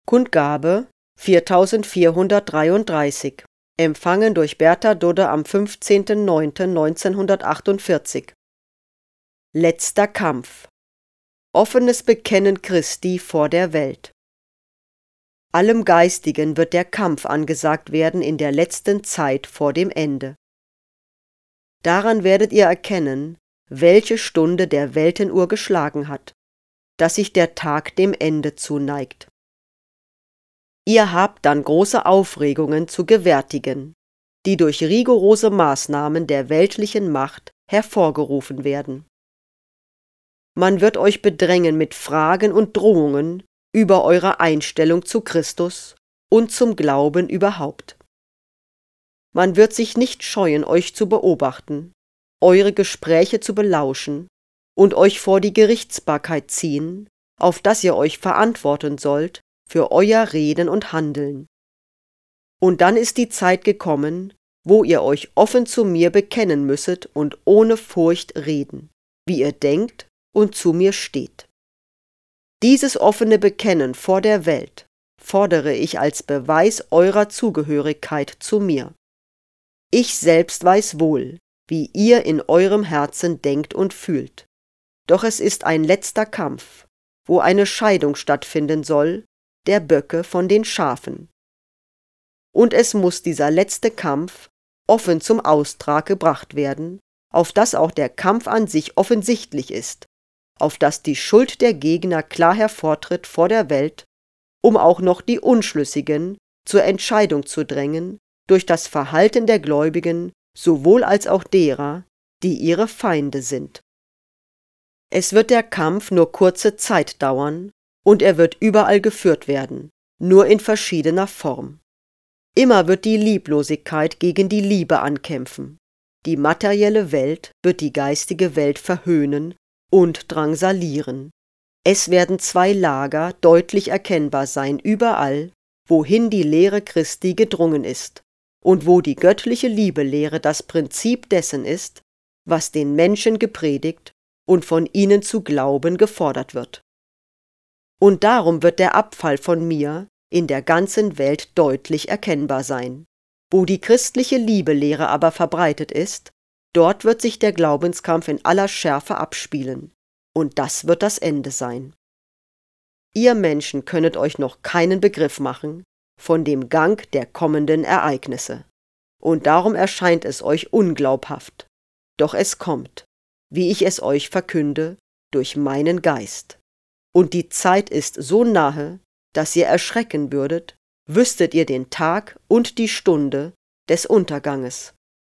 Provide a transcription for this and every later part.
Kundgabe 4433, empfangen durch Bertha Dudde am 15.09.1948. Letzter Kampf. Offenes Bekennen Christi vor der Welt. Allem Geistigen wird der Kampf angesagt werden in der letzten Zeit vor dem Ende. Daran werdet ihr erkennen, welche Stunde der Weltenuhr geschlagen hat, dass sich der Tag dem Ende zuneigt. Ihr habt dann große Aufregungen zu gewärtigen, die durch rigorose Maßnahmen der weltlichen Macht hervorgerufen werden. Man wird euch bedrängen mit Fragen und Drohungen über eure Einstellung zu Christus und zum Glauben überhaupt. Man wird sich nicht scheuen, euch zu beobachten, eure Gespräche zu belauschen und euch vor die Gerichtsbarkeit ziehen, auf das ihr euch verantworten sollt für euer Reden und Handeln. Und dann ist die Zeit gekommen, wo ihr euch offen zu mir bekennen müsset und ohne Furcht reden, wie ihr denkt und zu mir steht. Dieses offene Bekennen vor der Welt fordere ich als Beweis eurer Zugehörigkeit zu mir. Ich selbst weiß wohl, wie ihr in eurem Herzen denkt und fühlt. Doch es ist ein letzter Kampf, wo eine Scheidung stattfinden soll, der Böcke von den Schafen. Und es muss dieser letzte Kampf offen zum Austrag gebracht werden, auf dass auch der Kampf an sich offensichtlich ist, auf dass die Schuld der Gegner klar hervortritt vor der Welt, um auch noch die Unschlüssigen zur Entscheidung zu drängen, durch das Verhalten der Gläubigen, sowohl als auch derer, die ihre Feinde sind. Es wird der Kampf nur kurze Zeit dauern, und er wird überall geführt werden, nur in verschiedener Form. Immer wird die Lieblosigkeit gegen die Liebe ankämpfen. Die materielle Welt wird die geistige Welt verhöhnen und drangsalieren. Es werden zwei Lager deutlich erkennbar sein überall, wohin die Lehre Christi gedrungen ist und wo die göttliche Liebelehre das Prinzip dessen ist, was den Menschen gepredigt und von ihnen zu glauben gefordert wird. Und darum wird der Abfall von mir in der ganzen Welt deutlich erkennbar sein. Wo die christliche Liebelehre aber verbreitet ist, dort wird sich der Glaubenskampf in aller Schärfe abspielen, und das wird das Ende sein. Ihr Menschen könnet euch noch keinen Begriff machen von dem Gang der kommenden Ereignisse, und darum erscheint es euch unglaubhaft, doch es kommt, wie ich es euch verkünde, durch meinen Geist. Und die Zeit ist so nahe, dass ihr erschrecken würdet, wüsstet ihr den Tag und die Stunde des Unterganges.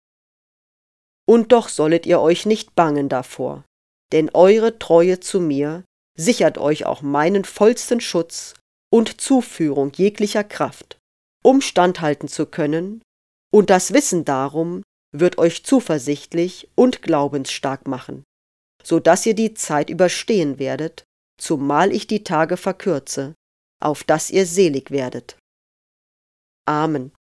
Und doch sollet ihr euch nicht bangen davor, denn eure Treue zu mir sichert euch auch meinen vollsten Schutz und Zuführung jeglicher Kraft, um standhalten zu können, und das Wissen darum wird euch zuversichtlich und glaubensstark machen, so dass ihr die Zeit überstehen werdet, zumal ich die Tage verkürze, auf dass ihr selig werdet. Amen.